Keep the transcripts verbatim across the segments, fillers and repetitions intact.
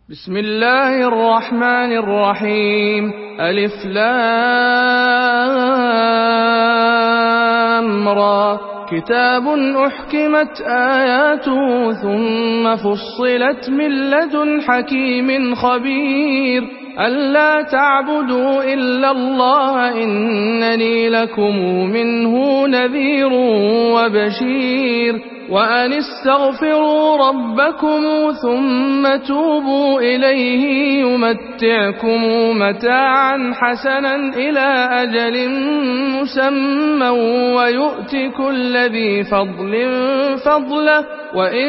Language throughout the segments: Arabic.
بسم الله الرحمن الرحيم. ألف لام را. كتاب أحكمت آياته ثم فصلت من لدن حكيم خبير. ألا تعبدوا إلا الله إنني لكم منه نذير وبشير. وأن استغفروا ربكم ثم توبوا إليه يمتعكم متاعا حسنا إلى أجل مسمى ويؤت كل ذي فضل فضله وإن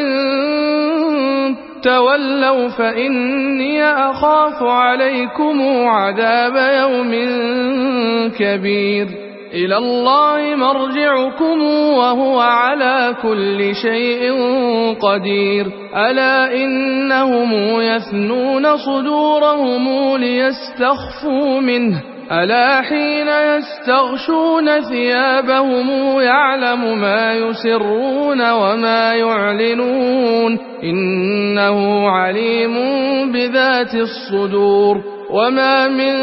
تولوا فإني أخاف عليكم عذاب يوم كبير. إلى الله مرجعكم وهو على كل شيء قدير. ألا إنهم يثنون صدورهم ليستخفوا منه ألا حين يستغشون ثيابهم يعلم ما يسرون وما يعلنون إنه عليم بذات الصدور. وما من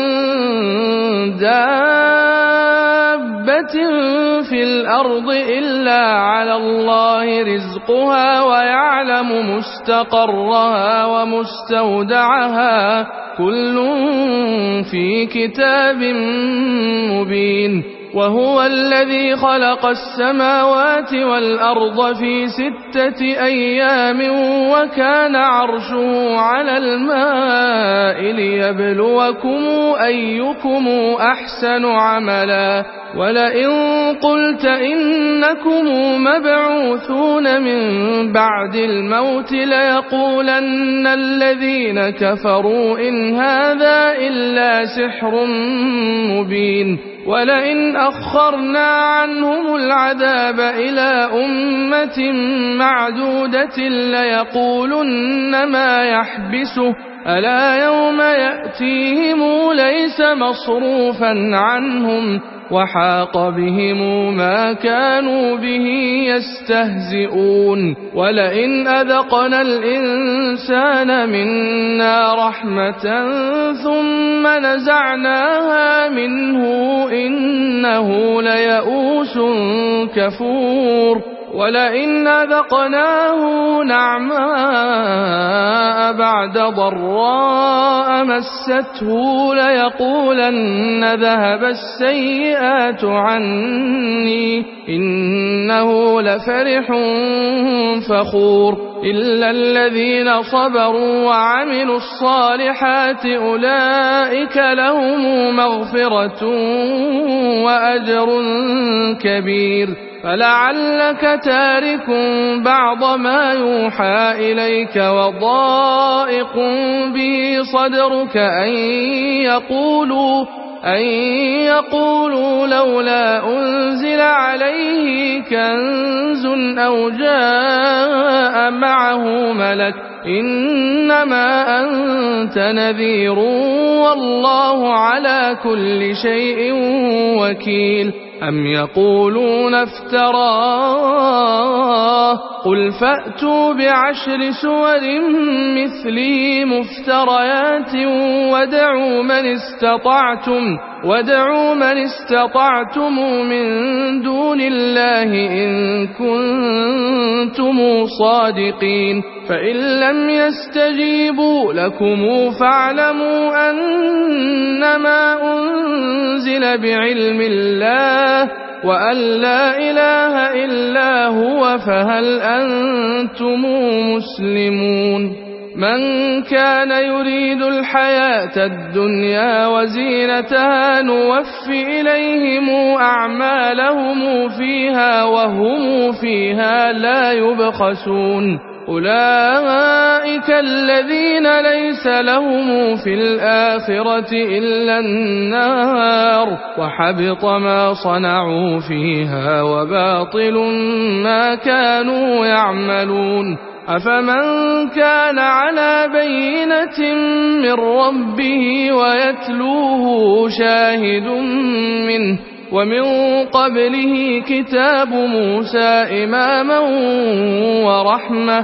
دابة في الأرض إلا على الله رزقها ويعلم مستقرها ومستودعها كل في كتاب مبين. وهو الذي خلق السماوات والأرض في ستة أيام وكان عرشه على الماء ليبلوكم أيكم أحسن عملا. ولئن قلت إنكم مبعوثون من بعد الموت ليقولن الذين كفروا إن هذا إلا سحر مبين. ولئن أخرنا عنهم العذاب إلى أمة معدودة ليقولن ما يحبسه ألا يوم يأتيهم ليس مصروفا عنهم وحاق بهم ما كانوا به يستهزئون. ولئن أذقنا الإنسان منا رحمة ثم نزعناها منه إنه ليئوس كفور. ولئن أذقناه نعماء بعد ضراء مسته ليقولن ذهب السيئات عني إنه لفرح فخور. إلا الذين صبروا وعملوا الصالحات أولئك لهم مغفرة وأجر كبير. فلعلك تارك بعض ما يوحى إليك وضائق به صدرك أن يقولوا أن يقولوا لولا أنزل عليه كنز أو جاء معه ملك إنما أنت نذير والله على كل شيء وكيل. أم يقولون افتراه قل فأتوا بعشر سور مثله مفتريات وادعوا من استطعتم وادعوا من استطعتم من دون الله إن كنتم صادقين. فإن لم يستجيبوا لكم فاعلموا أنما أنزل بعلم الله وأن لا إله إلا هو فهل أنتم مسلمون. من كان يريد الحياة الدنيا وزينتها نوف إليهم أعمالهم فيها وهم فيها لا يبخسون. أولئك الذين ليس لهم في الآخرة إلا النار وحبط ما صنعوا فيها وباطل ما كانوا يعملون. أفمن كان على بينة من ربه ويتلوه شاهد منه ومن قبله كتاب موسى إماما ورحمة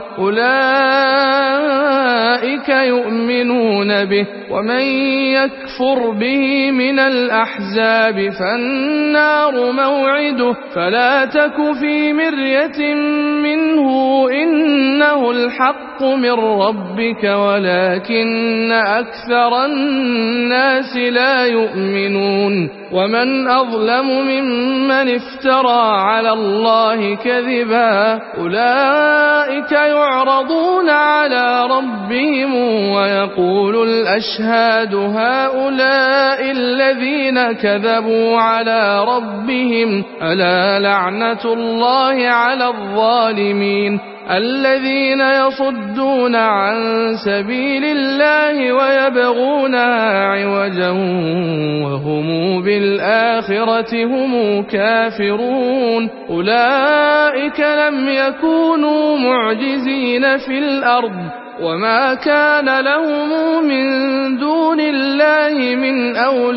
أولئك يؤمنون به ومن يكفر به من الأحزاب فالنار موعده فلا تك في مرية منه إنه الحق من ربك ولكن أكثر الناس لا يؤمنون ومن أظلم ممن افترى على الله كذبا أولئك يعرضون على ربهم ويقول الأشهاد هؤلاء الذين كذبوا على ربهم ألا لعنة الله على الظالمين الذين يصدون عن سبيل الله ويبغونها عوجا وهم بالآخرة هم كافرون أولئك لم يكونوا معجزين في الأرض وما كان لهم من دون الله من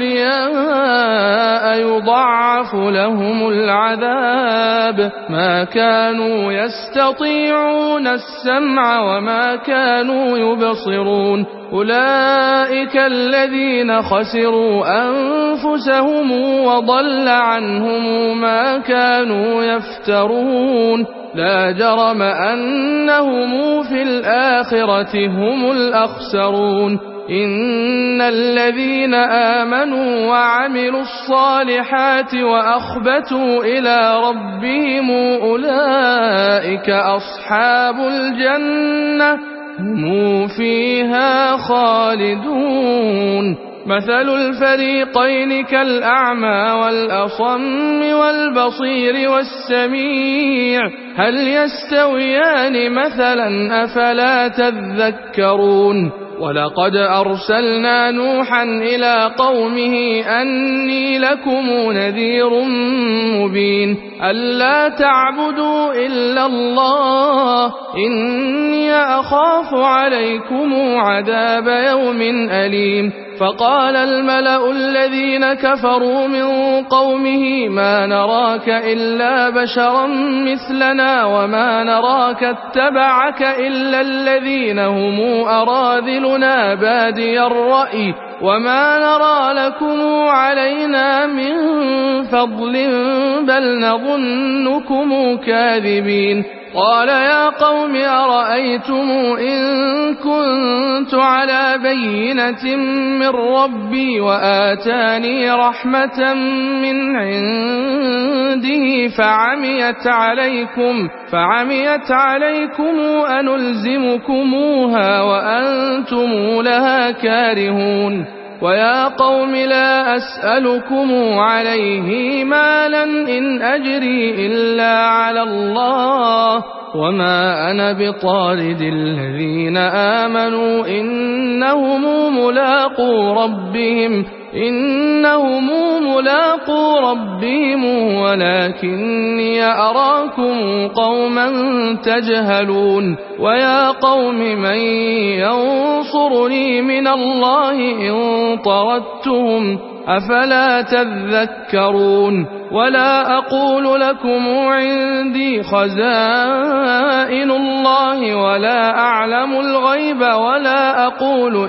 أولياء يضاعف لهم العذاب ما كانوا يستطيعون السمع وما كانوا يبصرون أولئك الذين خسروا أنفسهم وضل عنهم ما كانوا يفترون لا جرم أنهم في الآخرة هم الأخسرون إن الذين آمنوا وعملوا الصالحات وأخبتوا إلى ربهم أولئك أصحاب الجنة هم فيها خالدون مثل الفريقين كالأعمى والأصم والبصير والسميع هل يستويان مثلا أفلا تذكرون ولقد أرسلنا نوحا إلى قومه أني لكم نذير مبين ألا تعبدوا إلا الله إني أخاف عليكم عذاب يوم أليم فقال الملأ الذين كفروا من قومه ما نراك إلا بشرا مثلنا وما نراك اتبعك إلا الذين هم أراذلنا بادي الرأي وما نرى لكم علينا من فضل بل نظنكم كاذبين قال يا قوم أرأيتم إن كنت على بينة من ربي وآتاني رحمة من عنده فعميت عليكم فعميت عليكم أنلزمكموها وأنتم لها كارهون ويا قوم لا أسألكم عليه مالا إن أجري إلا على الله وما أنا بطارد الذين آمنوا إنهم ملاقو ربهم إنهم ملاقو ربهم ولكني أراكم قوما تجهلون ويا قوم من ينصرني من الله إن طردتهم أفلا تذكرون ولا أقول لكم عندي خزائن الله ولا أعلم الغيب ولا أقول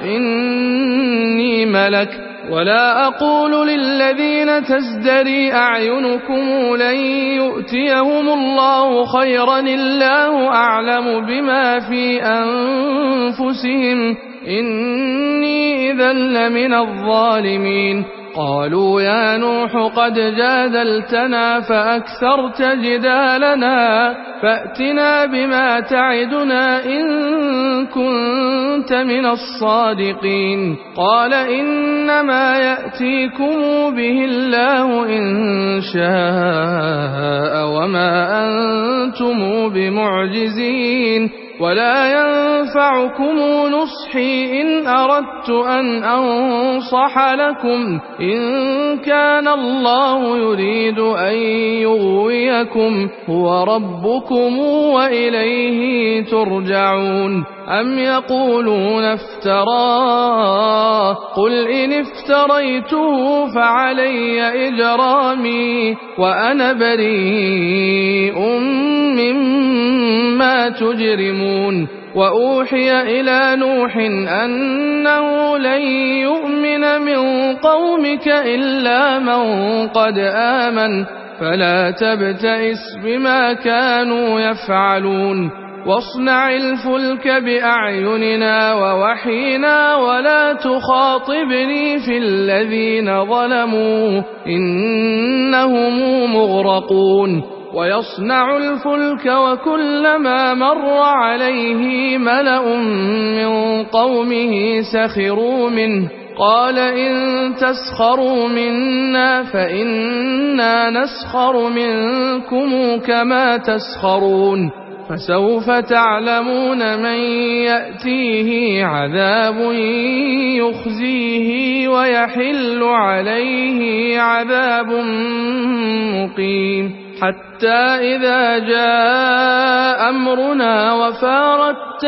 إني ملك ولا أقول للذين تزدري أعينكم لن يؤتيهم الله خيرا الله أعلم بما في أنفسهم إني إذا لمن الظالمين قالوا يا نوح قد جادلتنا فأكثرت جدالنا فأتنا بما تعدنا إن كنت من الصادقين قال إنما يأتيكم به الله إن شاء وما أنتم بمعجزين ولا ينفعكم نصحي إن أردت أن أنصح لكم إن كان الله يريد أن يغويكم هو ربكم وإليه ترجعون. أم يقولون افتراه قل إن افتريته فعلي إجرامي وأنا بريء مما تجرمون. وأوحي إلى نوح أنه لن يؤمن من قومك إلا من قد آمن فلا تبتئس بما كانوا يفعلون. واصنع الفلك بأعيننا ووحينا ولا تخاطبني في الذين ظلموا إنهم مغرقون. ويصنع الفلك وكلما مر عليه ملأ من قومه سخروا منه قال إن تسخروا منا فإنا نسخر منكم كما تسخرون. فسوف تعلمون من يأتيه عذاب يخزيه ويحل عليه عذاب مقيم. حتى إذا جاء أمرنا وفارت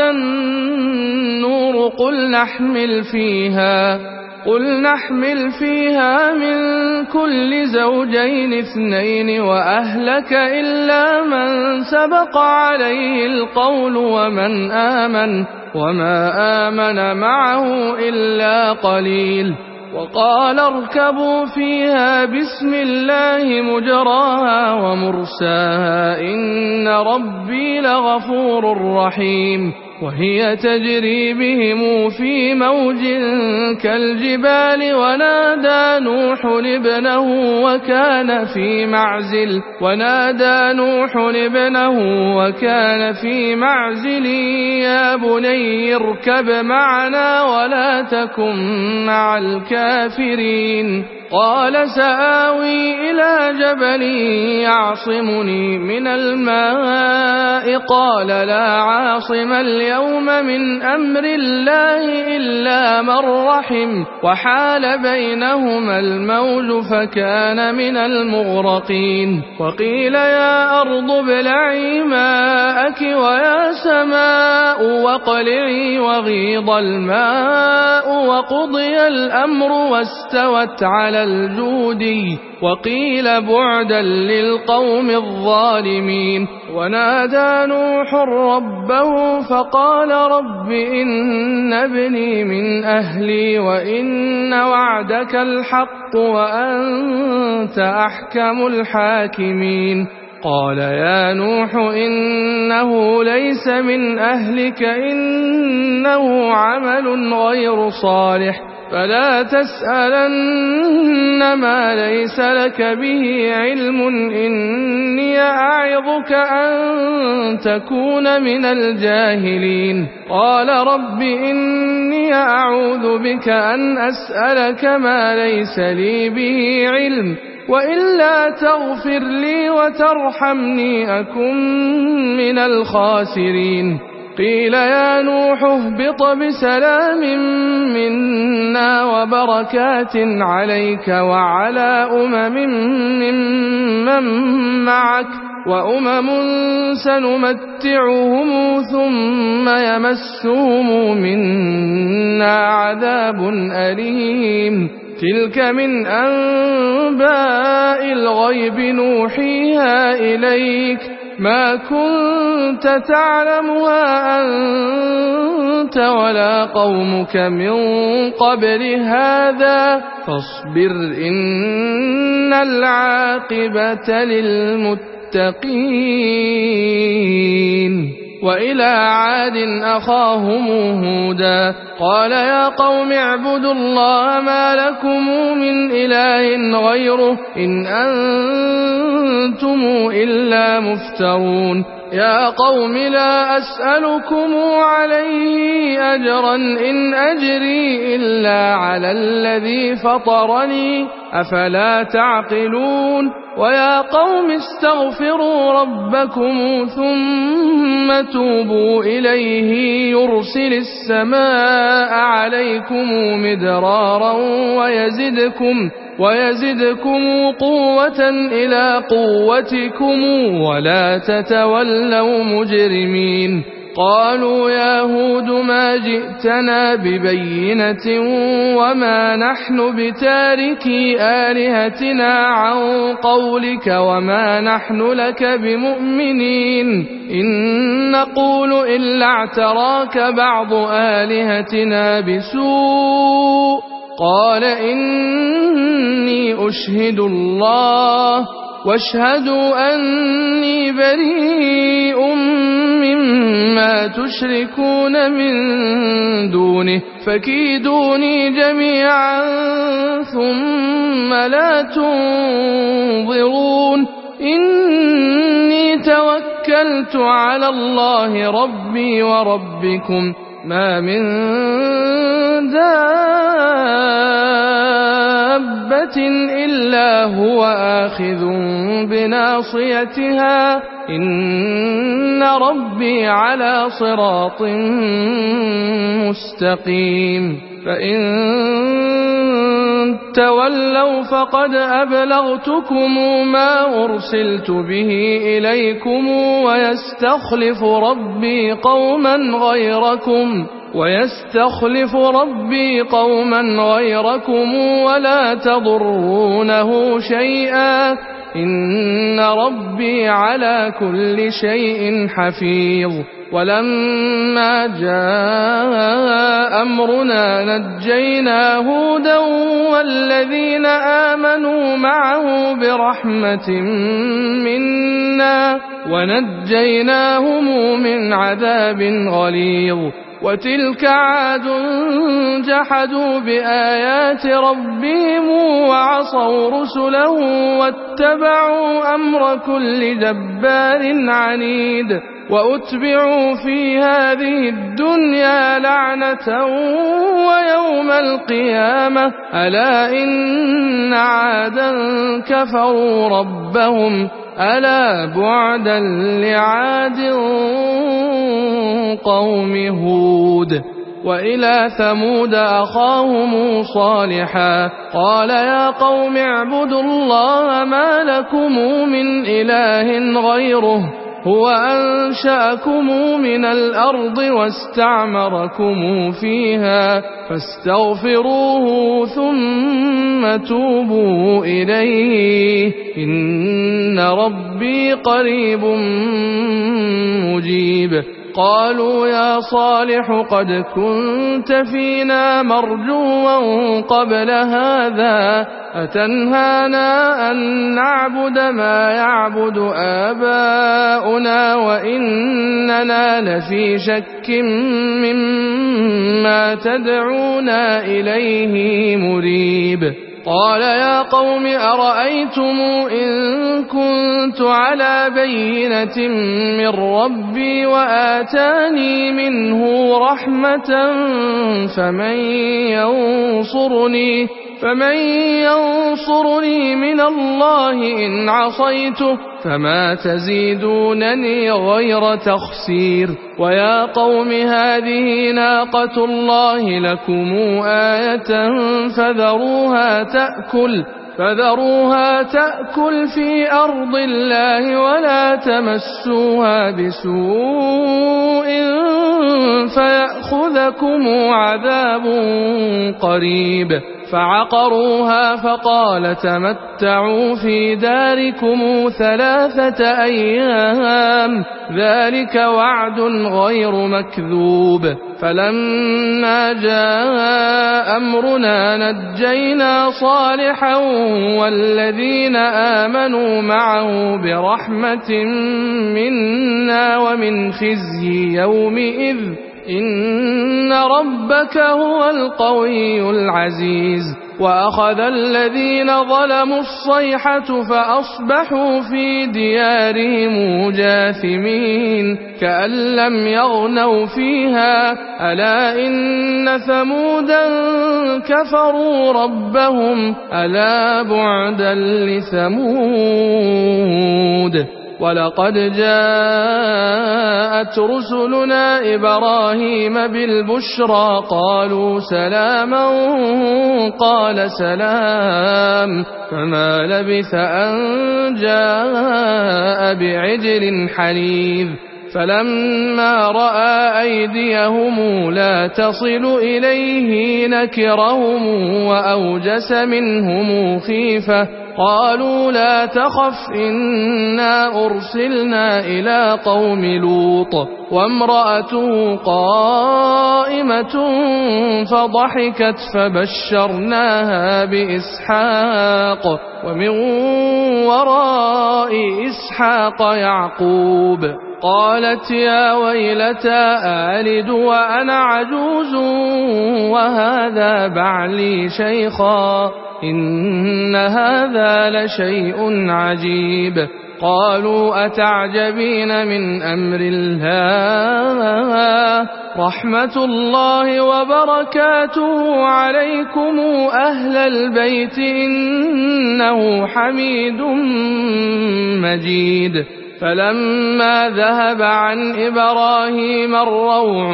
النور قل نحمل فيها قل نحمل فيها من كل زوجين اثنين وأهلك إلا من سبق عليه القول ومن آمن وما آمن معه إلا قليل. وقال اركبوا فيها بسم الله مجراها ومرساها إن ربي لغفور رحيم. وهي تجري بهم في موج كالجبال ونادى نوح ابنه وكان في معزل ونادى نوح ابنه وكان في معزل يا بني اركب معنا ولا تكن مع الكافرين. قال سآوي إلى جبل يعصمني من الماء قال لا عاصم اليوم من أمر الله إلا من رحم وحال بينهما الموج فكان من المغرقين. وقيل يا أرض ابلعي ماءك ويا سماء واقلعي وغيض الماء وقضي الأمر واستوت على الجودي وقيل بعدا للقوم الظالمين. ونادى نوح ربه فقال رب إن ابني من أهلي وإن وعدك الحق وأنت أحكم الحاكمين. قال يا نوح إنه ليس من أهلك إنه عمل غير صالح فلا تسألن ما ليس لك به علم إني أعظك أن تكون من الجاهلين. قال رب إني أعوذ بك أن أسألك ما ليس لي به علم وإلا تغفر لي وترحمني أكن من الخاسرين. قيل يا نوح اهبط بسلام منا وبركات عليك وعلى أمم ممن معك وأمم سنمتعهم ثم يمسهم منا عذاب أليم. تلك من أنباء الغيب نوحيها إليك ما كنت تعلمها أنت ولا قومك من قبل هذا فاصبر إن العاقبة للمتقين. وإلى عاد أخاهم هودا قال يا قوم اعبدوا الله ما لكم من إله غيره إن أنتم إلا مفترون. يا قوم لا أسألكم عليه أجرا إن أجري إلا على الذي فطرني أفلا تعقلون ويا قوم استغفروا ربكم ثم توبوا إليه يرسل السماء عليكم مدرارا ويزدكم ويزدكم قوة إلى قوتكم ولا تتولوا مجرمين قالوا يا هود ما جئتنا ببينة وما نحن بتاركي آلهتنا عن قولك وما نحن لك بمؤمنين إن نقول إلا اعتراك بعض آلهتنا بسوء قال إني أشهد الله واشهدوا أني بريء مما تشركون من دونه فكيدوني جميعا ثم لا تنظرون إني توكلت على الله ربي وربكم ما من دابة إلا هو آخذ بناصيتها إن ربي على صراط مستقيم فإن تولوا فقد أبلغتكم ما أرسلت به إليكم ويستخلف ربي قوما غيركم ويستخلف ربي قوما غيركم ولا تضرونه شيئا إن ربي على كل شيء حفيظ ولما جاء أمرنا نجينا هودا والذين آمنوا معه برحمة منا ونجيناهم من عذاب غليظ وتلك عاد جحدوا بآيات ربهم وعصوا رسله واتبعوا أمر كل جبار عنيد وأتبعوا في هذه الدنيا لعنة ويوم القيامة ألا إن عادا كفروا ربهم ألا بعدا لعاد قوم هود وإلى ثمود أخاهم صالحا قال يا قوم اعبدوا الله ما لكم من إله غيره هو أنشأكم من الأرض واستعمركم فيها فاستغفروه ثم توبوا إليه إن ربي قريب مجيب قالوا يا صالح قد كنت فينا مرجوا قبل هذا أتنهانا أن نعبد ما يعبد آباؤنا وإننا لفي شك مما تدعونا إليه مريب قال يا قوم أرأيتم إن كنت على بينة من ربي وآتاني منه رحمة فمن ينصرني فمن ينصرني من الله إن عصيته فما تزيدونني غير تخسير ويا قوم هذه ناقة الله لكم آية فذروها تأكل فذروها تأكل في أرض الله ولا تمسوها بسوء فيأخذكم عذاب قريب فعقروها فقال تمتعوا في داركم ثلاثة أيام ذلك وعد غير مكذوب فلما جاء أمرنا نجينا صالحا والذين آمنوا معه برحمة منا ومن خزي يومئذ إن ربك هو القوي العزيز وأخذ الذين ظلموا الصيحة فأصبحوا في ديارهم جاثمين كأن لم يغنوا فيها ألا إن ثمودا كفروا ربهم ألا بعدا لثمود ولقد جاءت رسلنا إبراهيم بالبشرى قالوا سلاما قال سلام فما لبث أن جاء بعجل حنيذ فلما رأى أيديهم لا تصل إليه نكرهم وأوجس منهم خيفة قالوا لا تخف إنا أرسلنا إلى قوم لوط وامرأته قائمة فضحكت فبشرناها بإسحاق ومن وراء إسحاق يعقوب قالت يا ويلتى آلد وأنا عجوز وهذا بعلي شيخا إن هذا لشيء عجيب قالوا أتعجبين من أمر الله رحمة الله وبركاته عليكم أهل البيت إنه حميد مجيد فلما ذهب عن إبراهيم الروع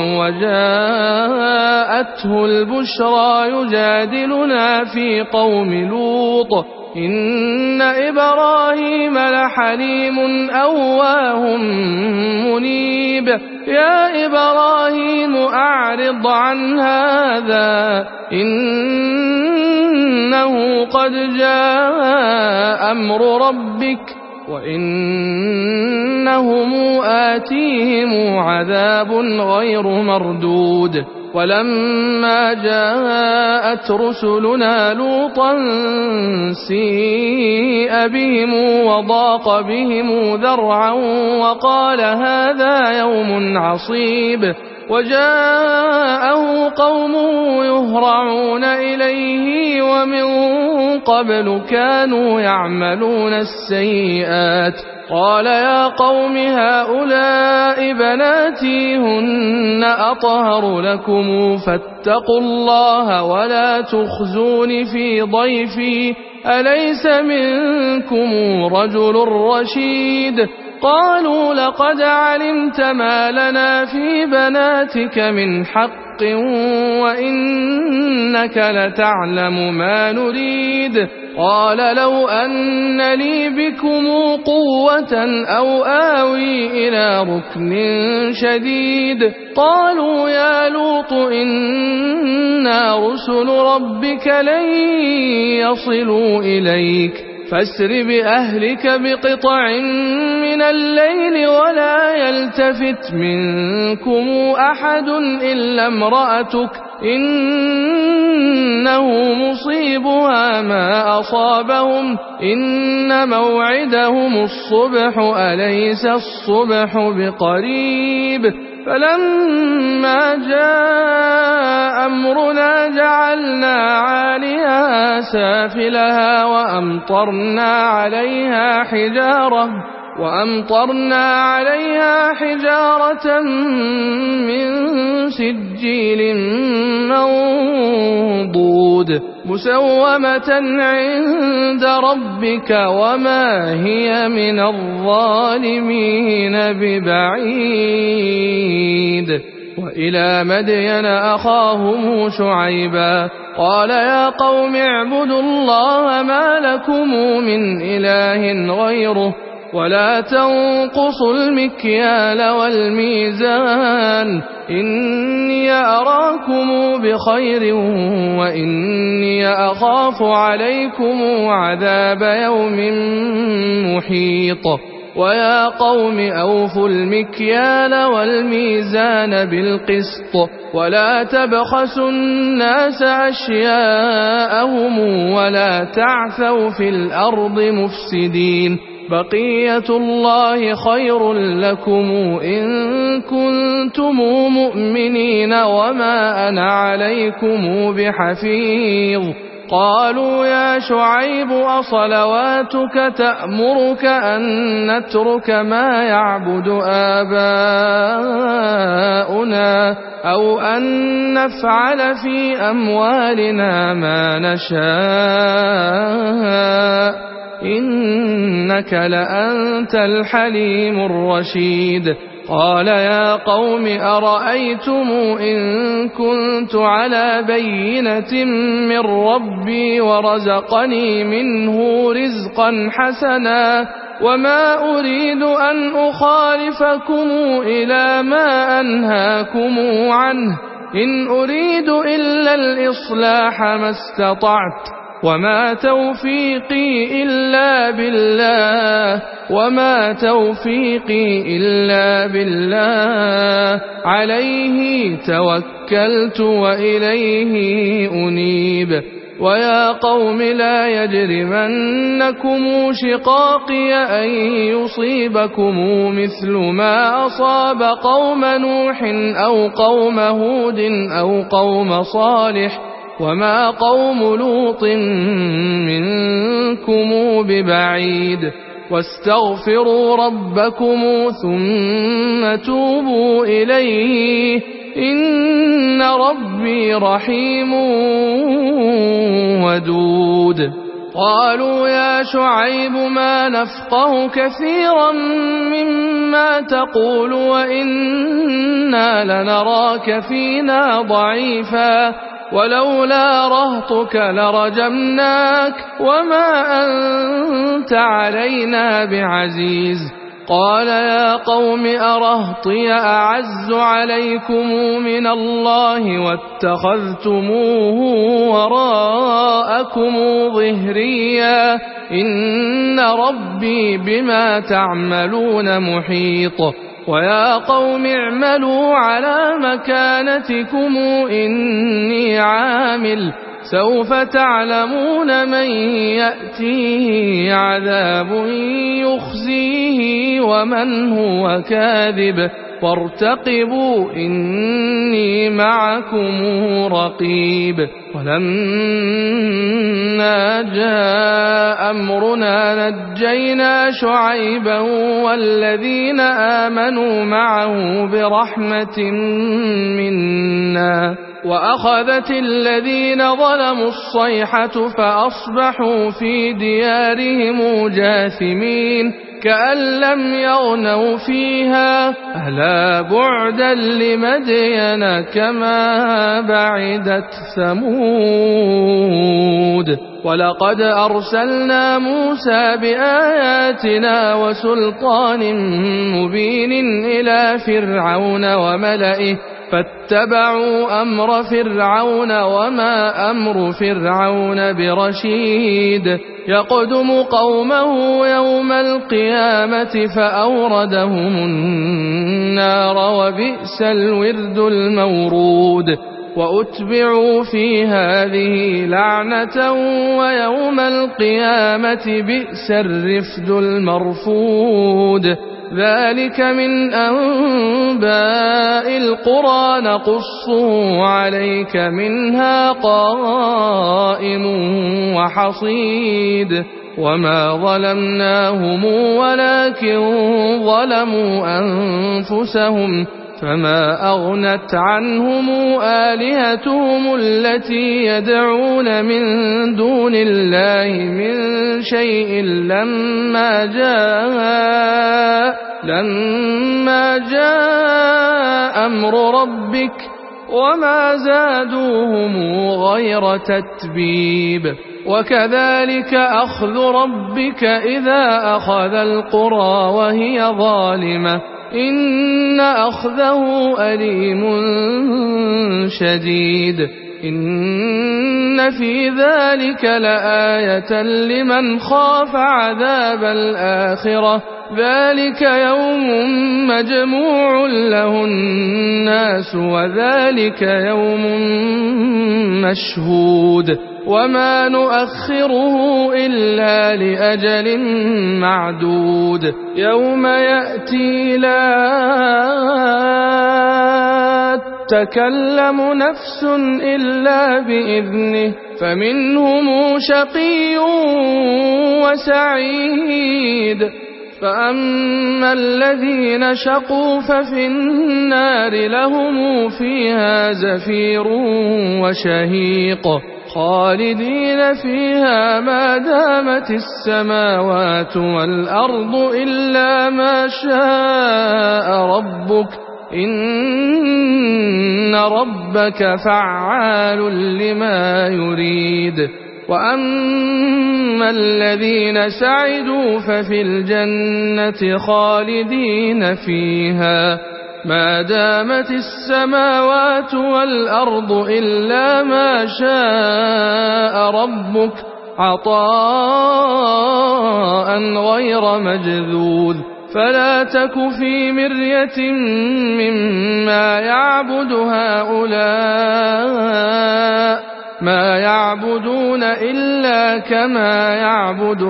وجاءته البشرى يجادلنا في قوم لوط إن إبراهيم لحليم أواه منيب يا إبراهيم أعرض عن هذا إنه قد جاء أمر ربك وإنهم آتيهم عذاب غير مردود ولما جاءت رسلنا لوطا سيء بهم وضاق بهم ذرعا وقال هذا يوم عصيب وجاءه قومه يهرعون إليه ومن قبل كانوا يعملون السيئات قال يا قوم هؤلاء بناتي هن أطهر لكم فاتقوا الله ولا تخزون في ضيفي أليس منكم رجل رشيد قالوا لقد علمت ما لنا في بناتك من حق وإنك لتعلم ما نريد قال لو أن لي بكم قوة أو آوي إلى ركن شديد قالوا يا لوط إنا رسل ربك لن يصلوا إليك فاسر بأهلك بقطع من الليل ولا يلتفت منكم أحد إلا امرأتك إنه مصيبها ما أصابهم إن موعدهم الصبح أليس الصبح بقريب فلما جاء أمرنا جعلنا عاليها سافلها وأمطرنا عليها حجارة وأمطرنا عليها حجارة من سجيل منضود مسومة عند ربك وما هي من الظالمين ببعيد وإلى مدين أخاهم شعيبا قال يا قوم اعبدوا الله ما لكم من إله غيره ولا تنقصوا المكيال والميزان إني أراكم بخير وإني أخاف عليكم عذاب يوم محيط ويا قوم أوفوا المكيال والميزان بالقسط ولا تبخسوا الناس أشياءهم ولا تعثوا في الأرض مفسدين بقية الله خير لكم إن كنتم مؤمنين وما أنا عليكم بحفيظ قالوا يا شعيب أصلواتك تأمرك أن نترك ما يعبد آباؤنا أو أن نفعل في أموالنا ما نشاء إنك لأنت الحليم الرشيد قال يا قوم أرأيتم إن كنت على بينة من ربي ورزقني منه رزقا حسنا وما أريد أن أخالفكم إلى ما أنهاكم عنه إن أريد إلا الإصلاح ما استطعت وما توفيقي إلا بالله وما توفيقي إلا بالله عليه توكلت وإليه أنيب ويا قوم لا يجرمنكم شقاقي أن يصيبكم مثل ما أصاب قوم نوح أو قوم هود أو قوم صالح وما قوم لوط منكم ببعيد واستغفروا ربكم ثم توبوا إليه إن ربي رحيم ودود قالوا يا شعيب ما نفقه كثيرا مما تقول وإنا لنراك فينا ضعيفا ولولا رهطك لرجمناك وما أنت علينا بعزيز قال يا قوم أرهطي أعز عليكم من الله واتخذتموه وراءكم ظهريا إن ربي بما تعملون محيط ويا قوم اعملوا على مكانتكم إني عامل سوف تعلمون من يأتيه عذاب يخزيه ومن هو كاذب وارتقبوا إني معكم رقيب ولما جاء أمرنا نجينا شعيبا والذين آمنوا معه برحمة منا وأخذت الذين ظلموا الصيحة فأصبحوا في ديارهم جاثمين كأن لم يغنوا فيها ألا بعدا لمدين كما بعدت ثمود ولقد أرسلنا موسى بآياتنا وسلطان مبين إلى فرعون وملئه فاتبعوا أمر فرعون وما أمر فرعون برشيد يقدم قومه يوم القيامة فأوردهم النار وبئس الورد المورود وأتبعوا في هذه لعنة ويوم القيامة بئس الرفد المرفود ذلك من أنباء القرى نقصه عليك منها قائم وحصيد وما ظلمناهم ولكن ظلموا أنفسهم فما أغنت عنهم آلهتهم التي يدعون من دون الله من شيء لما جاء لما جاء أمر ربك وما زادوهم غير تتبيب وكذلك أخذ ربك إذا أخذ القرى وهي ظالمة إن أخذه أليم شديد إن في ذلك لآية لمن خاف عذاب الآخرة ذلك يوم مجموع له الناس وذلك يوم مشهود وما نؤخره إلا لأجل معدود يوم يأتي لا تكلم نفس إلا بإذنه فمنهم شقي وسعيد فأما الذين شقوا ففي النار لهم فيها زفير وشهيق خالدين فيها ما دامت السماوات والأرض إلا ما شاء ربك إن ربك فعال لما يريد وأما الذين سعدوا ففي الجنة خالدين فيها ما دامت السماوات والأرض إلا ما شاء ربك عطاء غير مجذوذ فلا تك في مرية مما يعبد هؤلاء ما يعبدون إلا كما يعبد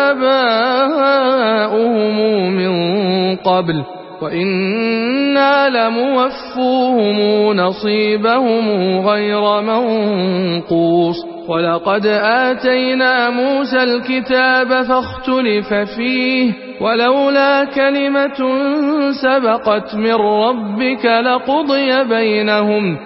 آباؤهم من قبل وإنا لموفوهم نصيبهم غير منقوص ولقد آتينا موسى الكتاب فاختلف فيه ولولا كلمة سبقت من ربك لقضي بينهم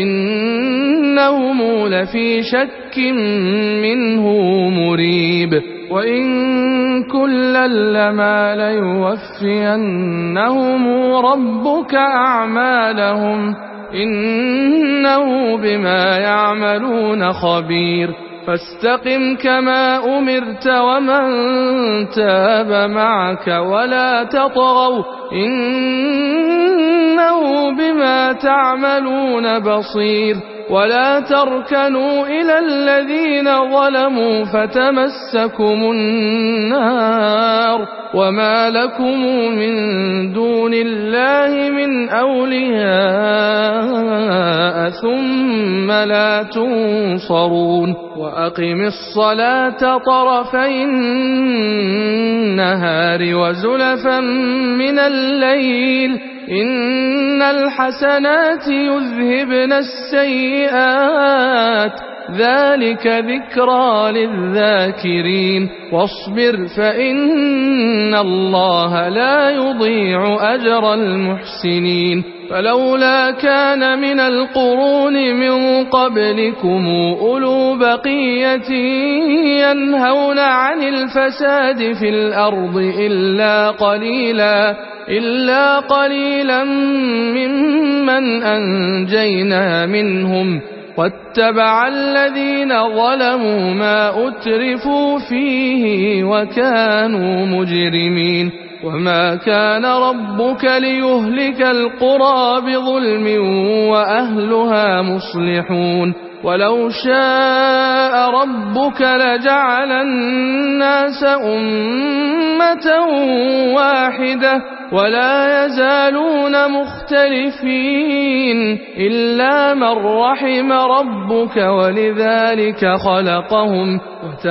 وإنهم لفي شك منه مريب وإن كلا لما ليوفينهم ربك أعمالهم إنه بما يعملون خبير فاستقم كما أمرت ومن تاب معك ولا تطغوا إنه بما تعملون بصير ولا تركنوا إلى الذين ظلموا فتمسكم النار وما لكم من دون الله من أولياء ثم لا تنصرون وأقم الصلاة طرفي النهار وزلفا من الليل إن الحسنات يذهبن السيئات ذلك ذكرى للذاكرين واصبر فإن الله لا يضيع أجر المحسنين فلولا كان من القرون من قبلكم أولو بقية ينهون عن الفساد في الأرض إلا قليلا إلا قليلا ممن أنجينا منهم واتبع الذين ظلموا ما أترفوا فيه وكانوا مجرمين وما كان ربك ليهلك القرى بظلم وأهلها مصلحون ولو شاء ربك لجعل الناس أمة واحدة ولا يزالون مختلفين إلا من رحم ربك ولذلك خلقهم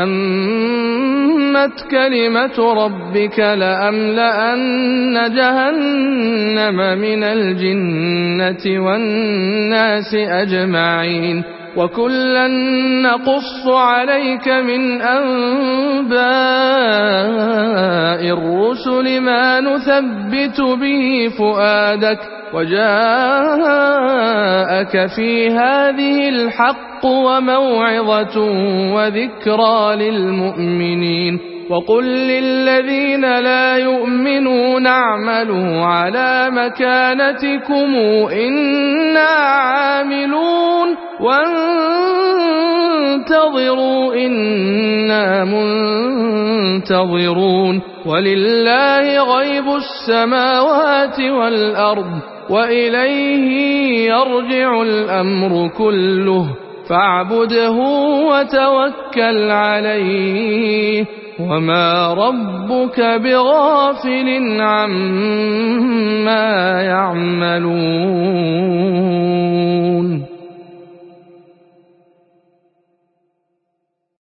وتمت كلمة ربك لأملأن جهنم من الجنة والناس أجمعين وكلا نقص عليك من أنباء الرسل ما نثبت به فؤادك وجاءك في هذه الحق وموعظة وذكرى للمؤمنين وقل للذين لا يؤمنون اعملوا على مكانتكم إنا عاملون وانتظروا إنا منتظرون ولله غيب السماوات والأرض وإليه يرجع الأمر كله فاعبده وتوكل عليه وما ربك بغافل عما يعملون.